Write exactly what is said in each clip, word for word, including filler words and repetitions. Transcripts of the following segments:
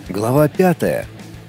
Глава пятая.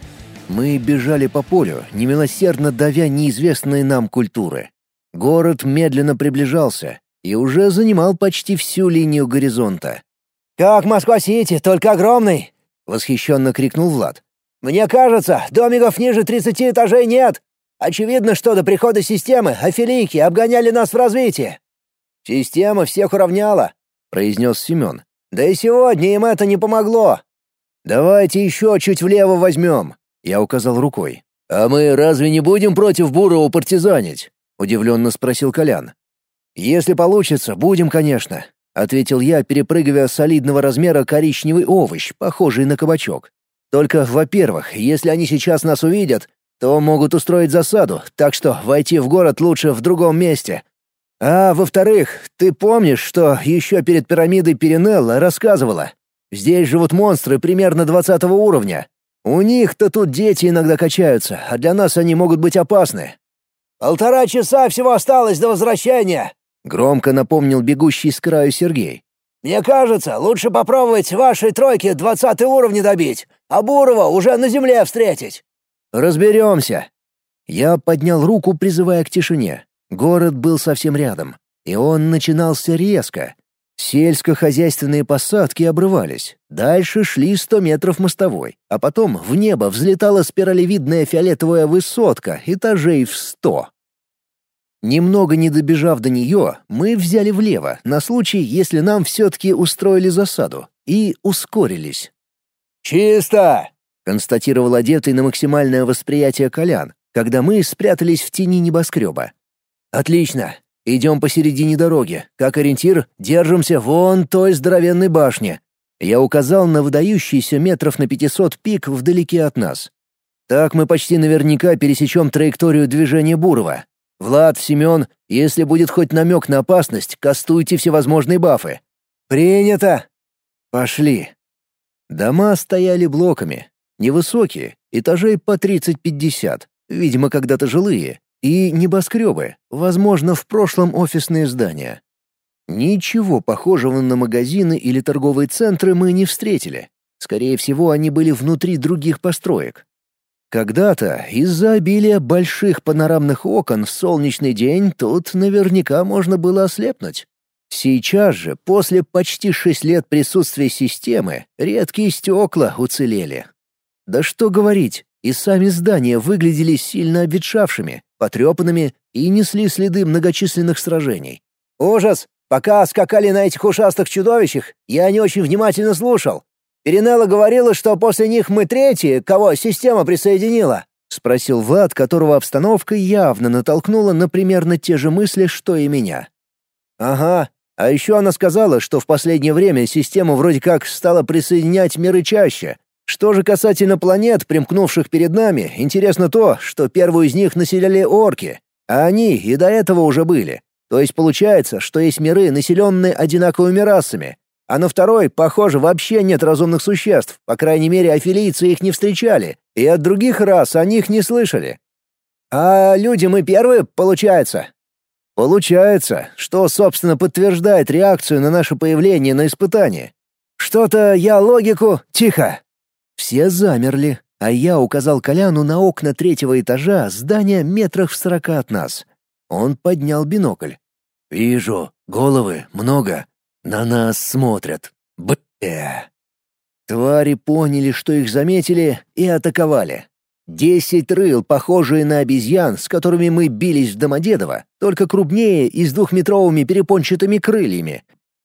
Мы бежали по полю, немилосердно давя неизвестные нам культуры. Город медленно приближался и уже занимал почти всю линию горизонта. «Как Москва-Сити, только огромный!» — восхищенно крикнул Влад. «Мне кажется, домиков ниже тридцати этажей нет. Очевидно, что до прихода системы афилийки обгоняли нас в развитии». «Система всех уравняла», — произнес Семен. «Да и сегодня им это не помогло». «Давайте еще чуть влево возьмем», — я указал рукой. «А мы разве не будем против Бурова партизанить?» — удивленно спросил Колян. «Если получится, будем, конечно», — ответил я, перепрыгивая солидного размера коричневый овощ, похожий на кабачок. «Только, во-первых, если они сейчас нас увидят, то могут устроить засаду, так что войти в город лучше в другом месте. А во-вторых, ты помнишь, что еще перед пирамидой Перинелла рассказывала? Здесь живут монстры примерно двадцатого уровня. У них-то тут дети иногда качаются, а для нас они могут быть опасны». «Полтора часа всего осталось до возвращения», — громко напомнил бегущий с краю Сергей. «Мне кажется, лучше попробовать вашей тройке двадцатый уровень добить, а Бурова уже на земле встретить». «Разберемся». Я поднял руку, призывая к тишине. Город был совсем рядом, и он начинался резко. Сельскохозяйственные посадки обрывались. Дальше шли сто метров мостовой, а потом в небо взлетала спиралевидная фиолетовая высотка этажей в сто. Немного не добежав до нее, мы взяли влево, на случай, если нам все-таки устроили засаду, и ускорились. «Чисто!» — констатировал одетый на максимальное восприятие Колян, когда мы спрятались в тени небоскреба. «Отлично. Идем посередине дороги. Как ориентир, держимся вон той здоровенной башни». Я указал на выдающийся метров на пятьсот пик вдалеке от нас. «Так мы почти наверняка пересечем траекторию движения Бурова. Влад, Семен, если будет хоть намек на опасность, кастуйте всевозможные бафы». «Принято!» «Пошли». Дома стояли блоками. Невысокие, этажей по тридцать-пятьдесят, видимо, когда-то жилые. И небоскребы, возможно, в прошлом офисные здания. Ничего похожего на магазины или торговые центры мы не встретили. Скорее всего, они были внутри других построек. Когда-то из-за обилия больших панорамных окон в солнечный день тут наверняка можно было ослепнуть. Сейчас же, после почти шесть лет присутствия системы, редкие стекла уцелели. Да что говорить, и сами здания выглядели сильно обветшавшими, потрепанными и несли следы многочисленных сражений. «Ужас! Пока скакали на этих ушастых чудовищах, я не очень внимательно слушал. Перинелла говорила, что после них мы третьи, кого система присоединила», — спросил Влад, которого обстановка явно натолкнула на примерно те же мысли, что и меня. «Ага. А еще она сказала, что в последнее время система вроде как стала присоединять миры чаще. Что же касательно планет, примкнувших перед нами, интересно то, что первую из них населяли орки, а они и до этого уже были. То есть получается, что есть миры, населенные одинаковыми расами, а на второй, похоже, вообще нет разумных существ, по крайней мере, афилийцы их не встречали, и от других рас о них не слышали. А люди мы первые, получается? Получается, что, собственно, подтверждает реакцию на наше появление на испытании. Что-то я логику... Тихо! Все замерли, а я указал Коляну на окна третьего этажа здания метрах в сорока от нас. Он поднял бинокль. «Вижу, головы много. На нас смотрят. Б***е». Твари поняли, что их заметили, и атаковали. Десять рыл, похожие на обезьян, с которыми мы бились в Домодедово, только крупнее и с двухметровыми перепончатыми крыльями.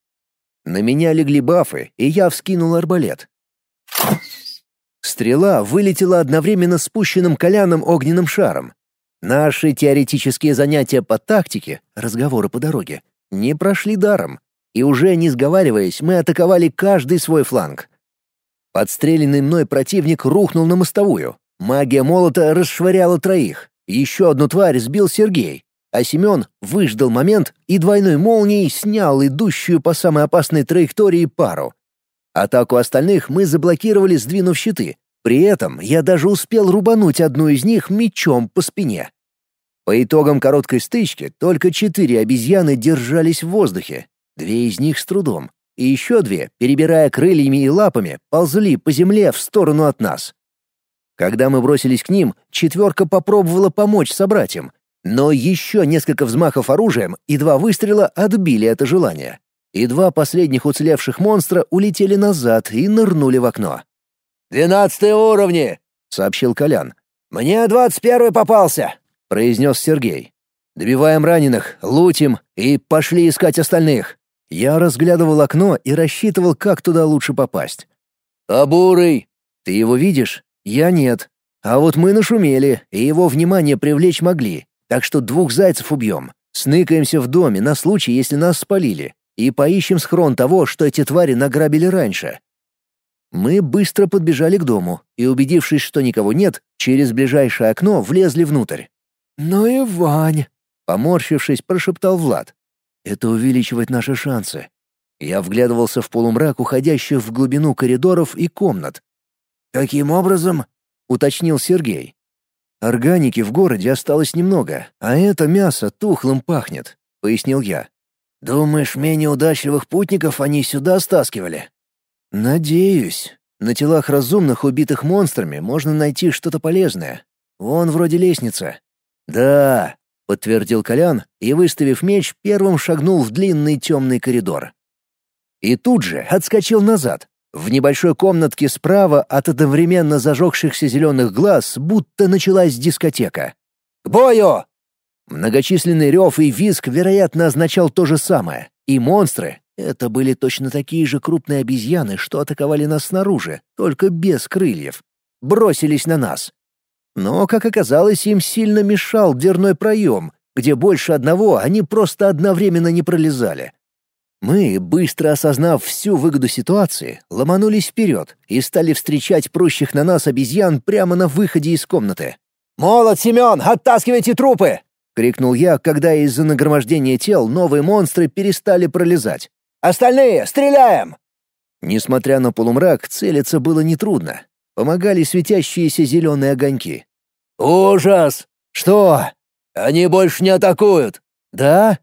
На меня легли бафы, и я вскинул арбалет. Стрела вылетела одновременно с спущенным Коляном огненным шаром. Наши теоретические занятия по тактике, разговоры по дороге, не прошли даром, и уже не сговариваясь, мы атаковали каждый свой фланг. Подстреленный мной противник рухнул на мостовую. Магия молота расшвыряла троих. Еще одну тварь сбил Сергей, а Семен выждал момент и двойной молнией снял идущую по самой опасной траектории пару. Атаку остальных мы заблокировали, сдвинув щиты. При этом я даже успел рубануть одну из них мечом по спине. По итогам короткой стычки только четыре обезьяны держались в воздухе, две из них с трудом. и еще две, перебирая крыльями и лапами, ползли по земле в сторону от нас. Когда мы бросились к ним, четверка попробовала помочь собратьям, но еще несколько взмахов оружием и два выстрела отбили это желание. И два последних уцелевших монстра улетели назад и нырнули в окно. «Двенадцатые уровни!» — сообщил Колян. «Мне двадцать первый попался!» — произнес Сергей. «Добиваем раненых, лутим и пошли искать остальных». Я разглядывал окно и рассчитывал, как туда лучше попасть. «А Бурый? Ты его видишь? Я нет. А вот мы нашумели, и его внимание привлечь могли, так что двух зайцев убьем. Сныкаемся в доме на случай, если нас спалили, и поищем схрон того, что эти твари награбили раньше». Мы быстро подбежали к дому и, убедившись, что никого нет, через ближайшее окно влезли внутрь. «Ну и Вань!» — поморщившись, прошептал Влад. «Это увеличивает наши шансы». Я вглядывался в полумрак, уходящих в глубину коридоров и комнат. «Каким образом?» — уточнил Сергей. «Органики в городе осталось немного, а это мясо тухлым пахнет», — пояснил я. «Думаешь, менее удачливых путников они сюда стаскивали?» «Надеюсь. На телах разумных, убитых монстрами, можно найти что-то полезное. Вон вроде лестница». «Да», — подтвердил Колян и, выставив меч, первым шагнул в длинный темный коридор. И тут же отскочил назад. В небольшой комнатке справа от одновременно зажегшихся зеленых глаз будто началась дискотека. «К бою!» Многочисленный рев и визг, вероятно, означал то же самое. И монстры — это были точно такие же крупные обезьяны, что атаковали нас снаружи, только без крыльев. Бросились на нас. Но, как оказалось, им сильно мешал дверной проем, где больше одного они просто одновременно не пролезали. Мы, быстро осознав всю выгоду ситуации, ломанулись вперед и стали встречать прущих на нас обезьян прямо на выходе из комнаты. «Молот, Семен, оттаскивайте трупы!» — крикнул я, когда из-за нагромождения тел новые монстры перестали пролезать. «Остальные, стреляем!» Несмотря на полумрак, целиться было нетрудно. Помогали светящиеся зеленые огоньки. «Ужас! Что? Они больше не атакуют!» «Да?»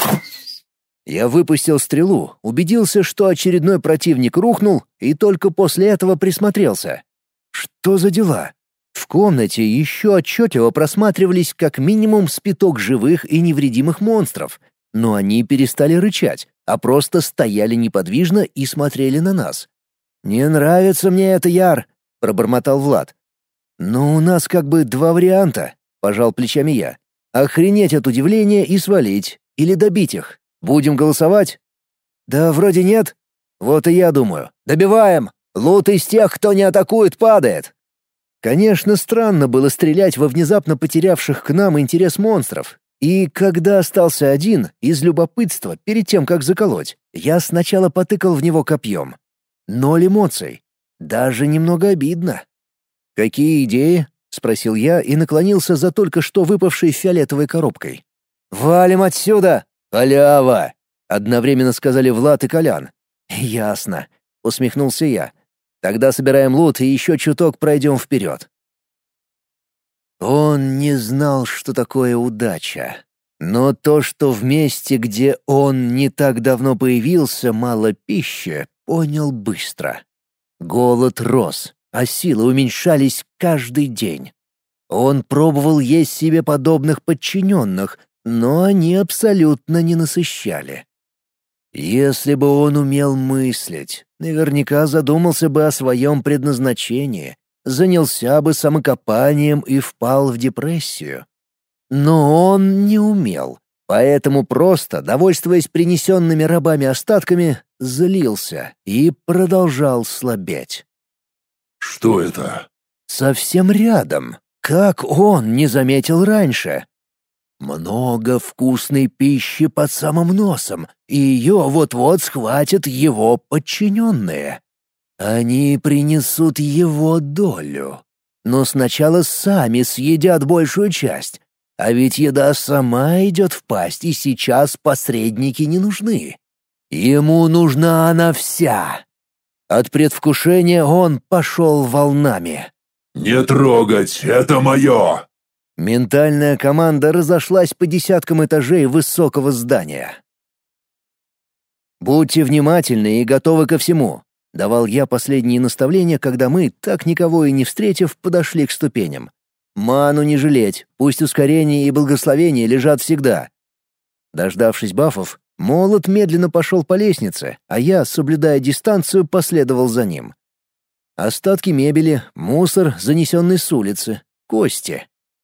Я выпустил стрелу, убедился, что очередной противник рухнул, и только после этого присмотрелся. Что за дела? В комнате еще отчетливо просматривались как минимум спиток живых и невредимых монстров, но они перестали рычать, а просто стояли неподвижно и смотрели на нас. «Не нравится мне это, Яр», — пробормотал Влад. «Но у нас как бы два варианта», — пожал плечами я. «Охренеть от удивления и свалить, или добить их. Будем голосовать?» «Да вроде нет». «Вот и я думаю. Добиваем. Лут из тех, кто не атакует, падает». Конечно, странно было стрелять во внезапно потерявших к нам интерес монстров. И когда остался один, из любопытства, перед тем, как заколоть, я сначала потыкал в него копьем. Ноль эмоций. Даже немного обидно. «Какие идеи?» — спросил я и наклонился за только что выпавшей фиолетовой коробкой. «Валим отсюда! Халява!» — одновременно сказали Влад и Колян. «Ясно», — усмехнулся я. «Тогда собираем лут и еще чуток пройдем вперед». Он не знал, что такое удача. Но то, что в месте, где он не так давно появился, мало пищи, понял быстро. Голод рос, а силы уменьшались каждый день. Он пробовал есть себе подобных подчиненных, но они абсолютно не насыщали. Если бы он умел мыслить, наверняка задумался бы о своем предназначении, занялся бы самокопанием и впал в депрессию. Но он не умел, поэтому просто, довольствуясь принесенными рабами остатками, злился и продолжал слабеть. «Что это?» Совсем рядом. Как он не заметил раньше? Много вкусной пищи под самым носом, и ее вот-вот схватят его подчиненные. Они принесут его долю. Но сначала сами съедят большую часть. А ведь еда сама идет в пасть, и сейчас посредники не нужны. Ему нужна она вся. От предвкушения он пошел волнами. «Не трогать, это мое!» Ментальная команда разошлась по десяткам этажей высокого здания. Будьте внимательны и готовы ко всему. Давал я последние наставления, когда мы, так никого и не встретив, подошли к ступеням. Ману не жалеть, пусть ускорение и благословение лежат всегда. Дождавшись бафов, молот медленно пошел по лестнице, а я, соблюдая дистанцию, последовал за ним. Остатки мебели, мусор, занесенный с улицы, кости.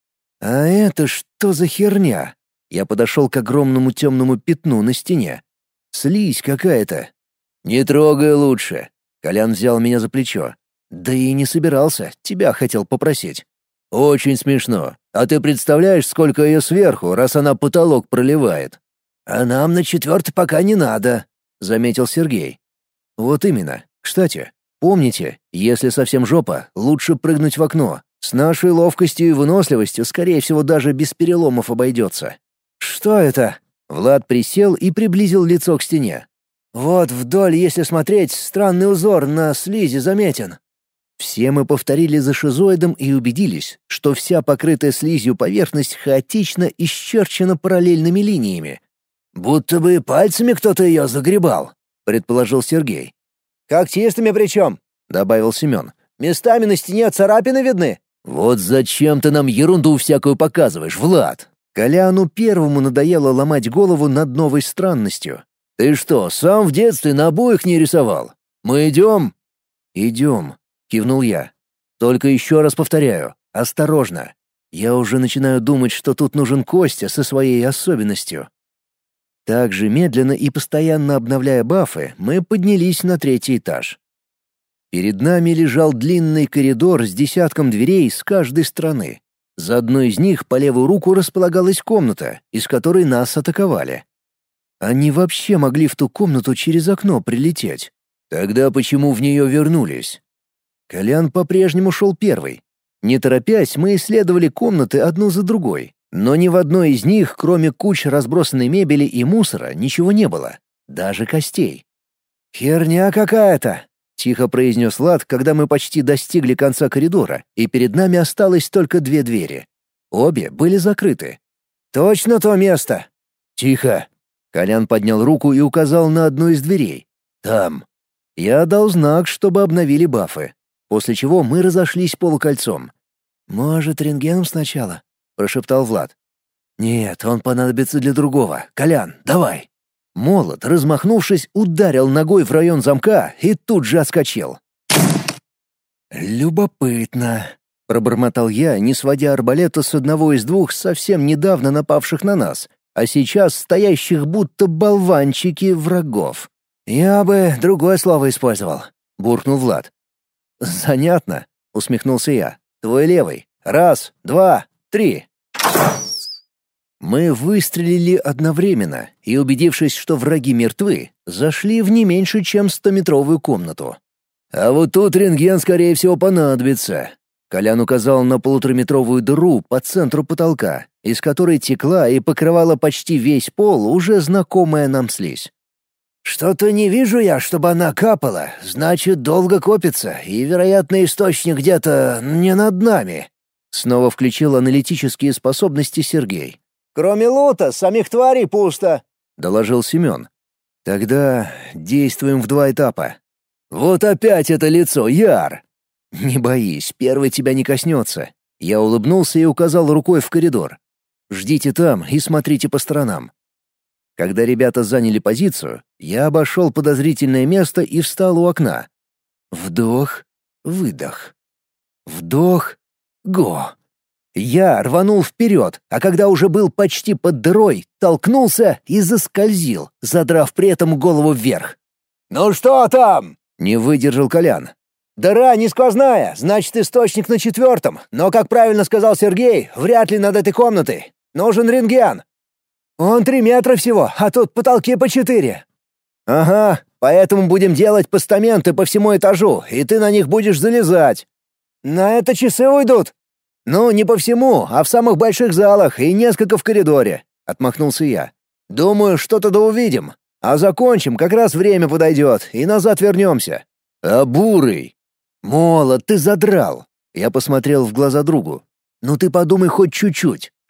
А это что за херня? Я подошел к огромному темному пятну на стене. Слизь какая-то. Не трогай лучше. Колян взял меня за плечо. Да и не собирался, тебя хотел попросить. Очень смешно. А ты представляешь, сколько ее сверху, раз она потолок проливает? А нам на четвертый пока не надо, заметил Сергей. Вот именно. Кстати, помните, если совсем жопа, лучше прыгнуть в окно. С нашей ловкостью и выносливостью, скорее всего, даже без переломов обойдется. Что это? Влад присел и приблизил лицо к стене. Вот вдоль, если смотреть, странный узор на слизи заметен. Все мы повторили за шизоидом и убедились, что вся покрытая слизью поверхность хаотично исчерчена параллельными линиями. «Будто бы пальцами кто-то ее загребал», — предположил Сергей. «Когтистыми причем», — добавил Семен. «Местами на стене царапины видны». «Вот зачем ты нам ерунду всякую показываешь, Влад?» Коляну первому надоело ломать голову над новой странностью. «Ты что, сам в детстве на обоих не рисовал? Мы идем?» «Идем», — кивнул я. «Только еще раз повторяю, осторожно. Я уже начинаю думать, что тут нужен Костя со своей особенностью». Так же медленно и постоянно обновляя бафы, мы поднялись на третий этаж. Перед нами лежал длинный коридор с десятком дверей с каждой стороны. За одной из них по левую руку располагалась комната, из которой нас атаковали. Они вообще могли в ту комнату через окно прилететь. Тогда почему в нее вернулись? Колян по-прежнему шел первый. Не торопясь, мы исследовали комнаты одну за другой. Но ни в одной из них, кроме куч разбросанной мебели и мусора, ничего не было. Даже костей. «Херня какая-то!» — тихо произнес Влад, когда мы почти достигли конца коридора, и перед нами осталось только две двери. Обе были закрыты. «Точно то место!» «Тихо!» — Колян поднял руку и указал на одну из дверей. «Там». Я дал знак, чтобы обновили бафы, после чего мы разошлись полукольцом. «Может, рентгеном сначала?» — прошептал Влад. «Нет, он понадобится для другого. Колян, давай!» Молот, размахнувшись, ударил ногой в район замка и тут же отскочил. «Любопытно», — пробормотал я, не сводя арбалета с одного из двух совсем недавно напавших на нас, а сейчас стоящих будто болванчики врагов. «Я бы другое слово использовал», — буркнул Влад. «Занятно», — усмехнулся я. «Твой левый. Раз, два, три». Мы выстрелили одновременно и, убедившись, что враги мертвы, зашли в не меньше, чем стометровую комнату. «А вот тут рентген, скорее всего, понадобится». Колян указал на полутораметровую дыру по центру потолка, из которой текла и покрывала почти весь пол уже знакомая нам слизь. «Что-то не вижу я, чтобы она капала. Значит, долго копится, и, вероятно, источник где-то не над нами». Снова включил аналитические способности Сергей. «Кроме лута, самих тварей пусто», — доложил Семен. «Тогда действуем в два этапа». «Вот опять это лицо, Яр!» «Не боись, первый тебя не коснется». Я улыбнулся и указал рукой в коридор. «Ждите там и смотрите по сторонам». Когда ребята заняли позицию, я обошел подозрительное место и встал у окна. Вдох, выдох. Вдох, го. Я рванул вперед, а когда уже был почти под дырой, толкнулся и заскользил, задрав при этом голову вверх. «Ну что там?» — не выдержал Колян. «Дыра не сквозная, значит, источник на четвертом, но, как правильно сказал Сергей, вряд ли над этой комнатой. Нужен рентген». «Он три метра всего, а тут потолки по четыре». «Ага, поэтому будем делать постаменты по всему этажу, и ты на них будешь залезать». «На это часы уйдут». «Ну, не по всему, а в самых больших залах и несколько в коридоре», — отмахнулся я. «Думаю, что-то да увидим. А закончим, как раз время подойдет, и назад вернемся». «А бурый?» «Молот, ты задрал!» Я посмотрел в глаза другу. «Ну ты подумай хоть чуть-чуть.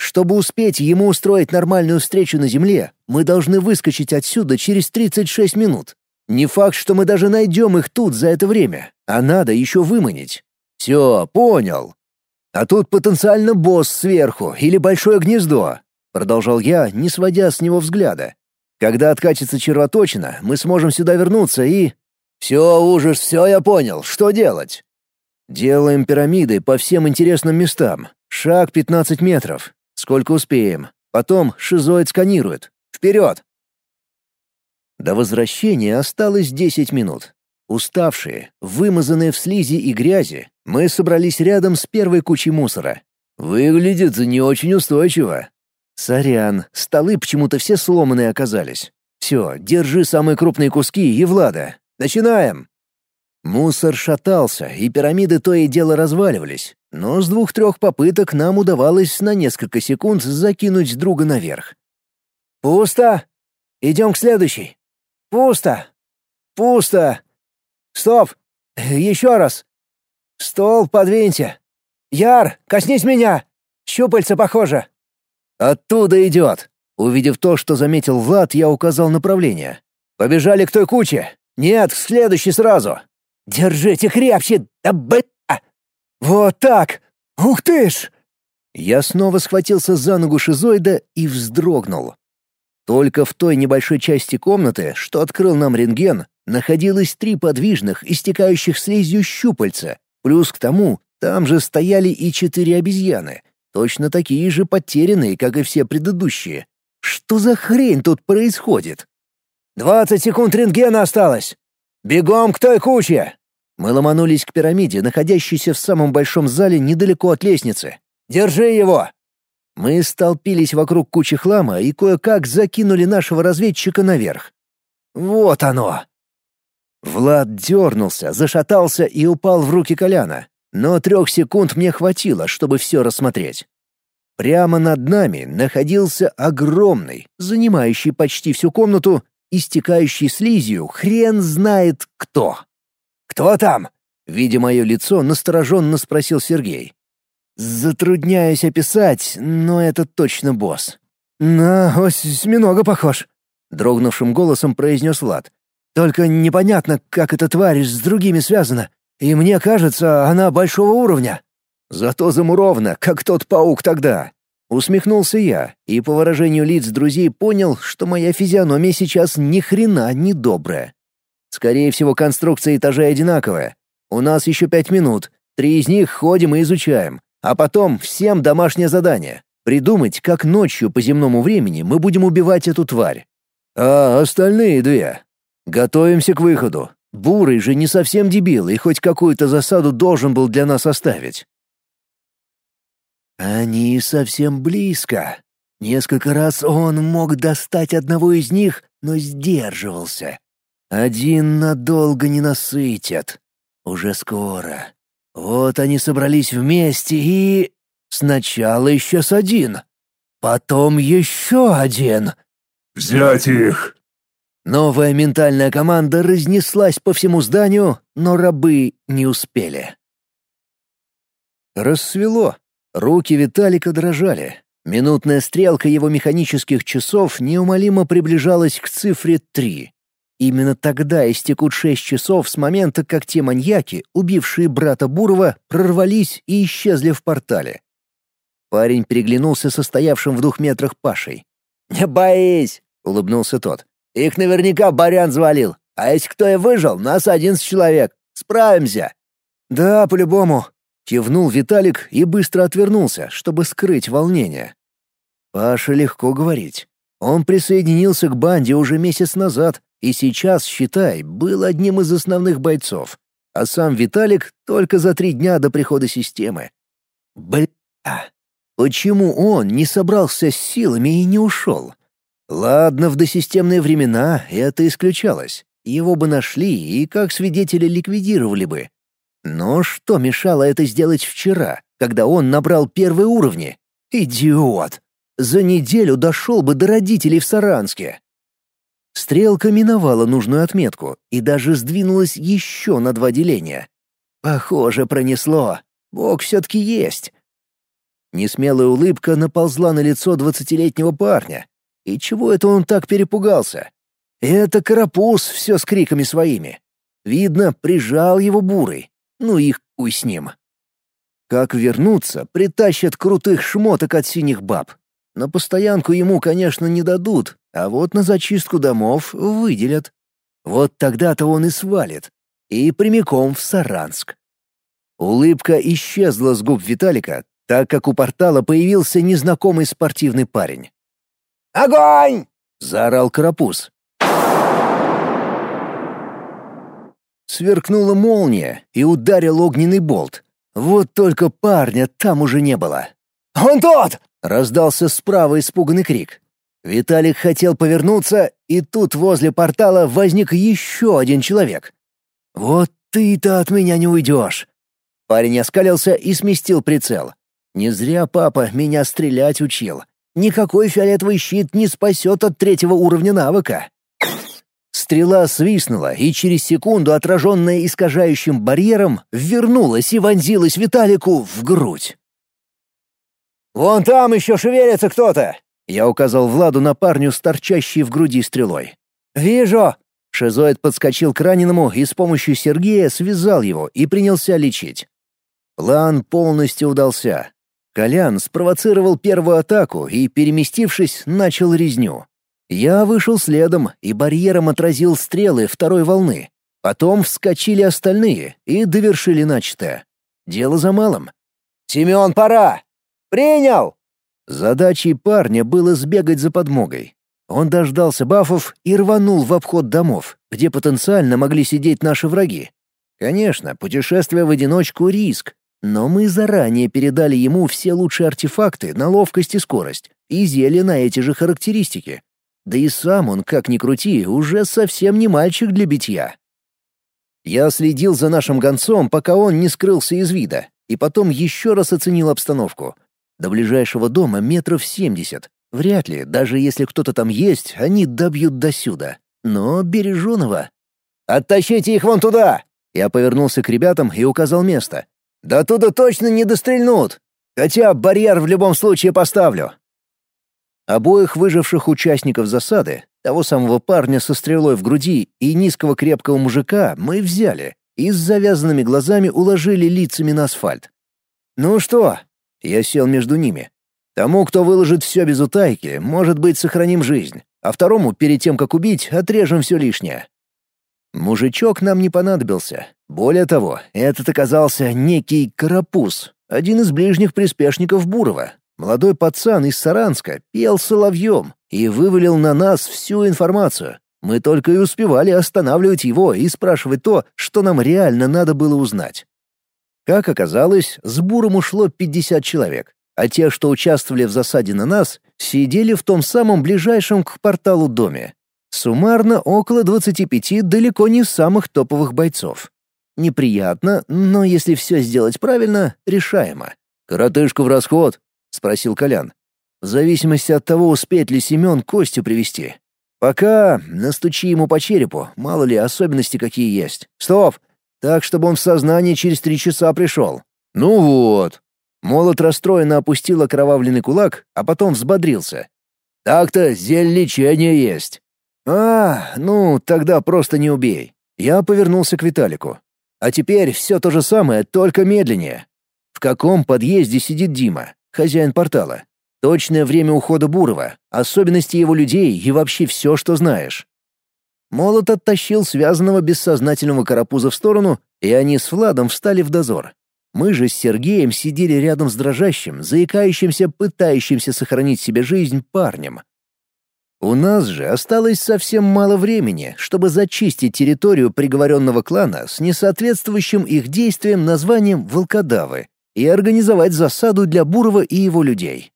Чтобы успеть ему устроить нормальную встречу на Земле, мы должны выскочить отсюда через тридцать шесть минут. Не факт, что мы даже найдем их тут за это время, а надо еще выманить. Все, понял. А тут потенциально босс сверху или большое гнездо, продолжал я, не сводя с него взгляда. Когда откатится червоточина, мы сможем сюда вернуться и... Все, ужас, все я понял. Что делать? Делаем пирамиды по всем интересным местам. Шаг пятнадцать метров. Сколько успеем. Потом шизоид сканирует. Вперед! До возвращения осталось десять минут. Уставшие, вымазанные в слизи и грязи, мы собрались рядом с первой кучей мусора. Выглядит не очень устойчиво. Сорян, столы почему-то все сломанные оказались. Все, держи самые крупные куски и Влада. Начинаем! Мусор шатался, и пирамиды то и дело разваливались, но с двух-трех попыток нам удавалось на несколько секунд закинуть друга наверх. «Пусто! Идем к следующей! Пусто! Пусто! Стоп! Еще раз! Стол подвиньте! Яр, коснись меня! Щупальца похоже!» «Оттуда идет!» Увидев то, что заметил Влад, я указал направление. «Побежали к той куче! Нет, к следующей сразу!» «Держите крепче! Да бля!» «Вот так! Ух ты ж!» Я снова схватился за ногу шизоида и вздрогнул. Только в той небольшой части комнаты, что открыл нам рентген, находилось три подвижных, истекающих слизью щупальца, плюс к тому, там же стояли и четыре обезьяны, точно такие же потерянные, как и все предыдущие. Что за хрень тут происходит? «Двадцать секунд рентгена осталось! Бегом к той куче!» Мы ломанулись к пирамиде, находящейся в самом большом зале недалеко от лестницы. «Держи его!» Мы столпились вокруг кучи хлама и кое-как закинули нашего разведчика наверх. Вот оно! Влад дернулся, зашатался и упал в руки Коляна, но трех секунд мне хватило, чтобы все рассмотреть. Прямо над нами находился огромный, занимающий почти всю комнату, истекающий слизью хрен знает кто. «Кто там?» — видя мое лицо, настороженно спросил Сергей. «Затрудняюсь описать, но это точно босс». «На осьминога похож», — дрогнувшим голосом произнес Влад. «Только непонятно, как эта тварь с другими связана, и мне кажется, она большого уровня». «Зато замурована, как тот паук тогда». Усмехнулся я, и по выражению лиц друзей понял, что моя физиономия сейчас ни хрена не добрая. Скорее всего, конструкция этажей одинаковая. У нас еще пять минут, три из них ходим и изучаем, а потом всем домашнее задание — придумать, как ночью по земному времени мы будем убивать эту тварь. А остальные две? Готовимся к выходу. Бурый же не совсем дебил и хоть какую-то засаду должен был для нас оставить. Они совсем близко. Несколько раз он мог достать одного из них, но сдерживался. Один надолго не насытят. Уже скоро. Вот они собрались вместе и... Сначала еще с один. Потом еще один. «Взять их!» Новая ментальная команда разнеслась по всему зданию, но рабы не успели. Рассвело. Руки Виталика дрожали. Минутная стрелка его механических часов неумолимо приближалась к цифре три. Именно тогда истекут шесть часов с момента, как те маньяки, убившие брата Бурова, прорвались и исчезли в портале. Парень переглянулся со стоявшим в двух метрах Пашей. «Не боись!» — улыбнулся тот. «Их наверняка Барян завалил. А если кто и выжил, нас одиннадцать человек. Справимся!» «Да, по-любому!» — кивнул Виталик и быстро отвернулся, чтобы скрыть волнение. Паша легко говорить. Он присоединился к банде уже месяц назад и сейчас, считай, был одним из основных бойцов. А сам Виталик только за три дня до прихода системы. Бля! Почему он не собрался с силами и не ушел? Ладно, в досистемные времена это исключалось. Его бы нашли и как свидетеля ликвидировали бы. Но что мешало это сделать вчера, когда он набрал первые уровни? Идиот! За неделю дошел бы до родителей в Саранске. Стрелка миновала нужную отметку и даже сдвинулась еще на два деления. Похоже, пронесло. Бог все-таки есть. Несмелая улыбка наползла на лицо двадцатилетнего парня. И чего это он так перепугался? Это карапуз все с криками своими. Видно, прижал его бурый. Ну их хуй с ним. Как вернуться, притащат крутых шмоток от синих баб. На постоянку ему, конечно, не дадут, а вот на зачистку домов выделят. Вот тогда-то он и свалит. И прямиком в Саранск. Улыбка исчезла с губ Виталика, так как у портала появился незнакомый спортивный парень. «Огонь!» — заорал карапуз. Сверкнула молния и ударил огненный болт. Вот только парня там уже не было. «Он тот!» — раздался справа испуганный крик. Виталик хотел повернуться, и тут возле портала возник еще один человек. «Вот ты-то от меня не уйдешь!» Парень оскалился и сместил прицел. Не зря папа меня стрелять учил. Никакой фиолетовый щит не спасет от третьего уровня навыка. Стрела свистнула, и через секунду, отраженная искажающим барьером, вернулась и вонзилась Виталику в грудь. «Вон там еще шевелится кто-то!» Я указал Владу на парню с торчащей в груди стрелой. «Вижу!» Шизоид подскочил к раненому и с помощью Сергея связал его и принялся лечить. План полностью удался. Колян спровоцировал первую атаку и, переместившись, начал резню. Я вышел следом и барьером отразил стрелы второй волны. Потом вскочили остальные и довершили начатое. Дело за малым. «Семен, пора! Принял!» Задачей парня было сбегать за подмогой. Он дождался бафов и рванул в обход домов, где потенциально могли сидеть наши враги. Конечно, путешествие в одиночку — риск, но мы заранее передали ему все лучшие артефакты на ловкость и скорость, и зелья на эти же характеристики. Да и сам он, как ни крути, уже совсем не мальчик для битья. Я следил за нашим гонцом, пока он не скрылся из вида, и потом еще раз оценил обстановку. До ближайшего дома метров семьдесят. Вряд ли, даже если кто-то там есть, они добьют досюда. Но береженого. «Оттащите их вон туда!» Я повернулся к ребятам и указал место. «Да туда точно не дострельнут! Хотя барьер в любом случае поставлю!» Обоих выживших участников засады, того самого парня со стрелой в груди и низкого крепкого мужика, мы взяли и с завязанными глазами уложили лицами на асфальт. «Ну что?» — я сел между ними. «Тому, кто выложит все без утайки, может быть, сохраним жизнь, а второму, перед тем, как убить, отрежем все лишнее». Мужичок нам не понадобился. Более того, этот оказался некий карапуз, один из ближних приспешников Бурова. Молодой пацан из Саранска пел соловьем и вывалил на нас всю информацию. Мы только и успевали останавливать его и спрашивать то, что нам реально надо было узнать. Как оказалось, с Буром ушло пятьдесят человек, а те, что участвовали в засаде на нас, сидели в том самом ближайшем к порталу доме. Суммарно около двадцати пяти далеко не самых топовых бойцов. Неприятно, но если все сделать правильно, решаемо. «Коротышку в расход?» — спросил Колян. «В зависимости от того, успеет ли Семен Костю привести. Пока настучи ему по черепу, мало ли особенности какие есть. Стоп! Так, чтобы он в сознание через три часа пришел. Ну вот». Молот расстроенно опустил окровавленный кулак, а потом взбодрился. «Так-то зель лечения есть». «А, ну, тогда просто не убей». Я повернулся к Виталику. «А теперь все то же самое, только медленнее. В каком подъезде сидит Дима, хозяин портала? Точное время ухода Бурова, особенности его людей и вообще все, что знаешь». Молот оттащил связанного бессознательного карапуза в сторону, и они с Владом встали в дозор. Мы же с Сергеем сидели рядом с дрожащим, заикающимся, пытающимся сохранить себе жизнь парнем. У нас же осталось совсем мало времени, чтобы зачистить территорию приговоренного клана с несоответствующим их действиям названием «Волкодавы» и организовать засаду для Бурова и его людей.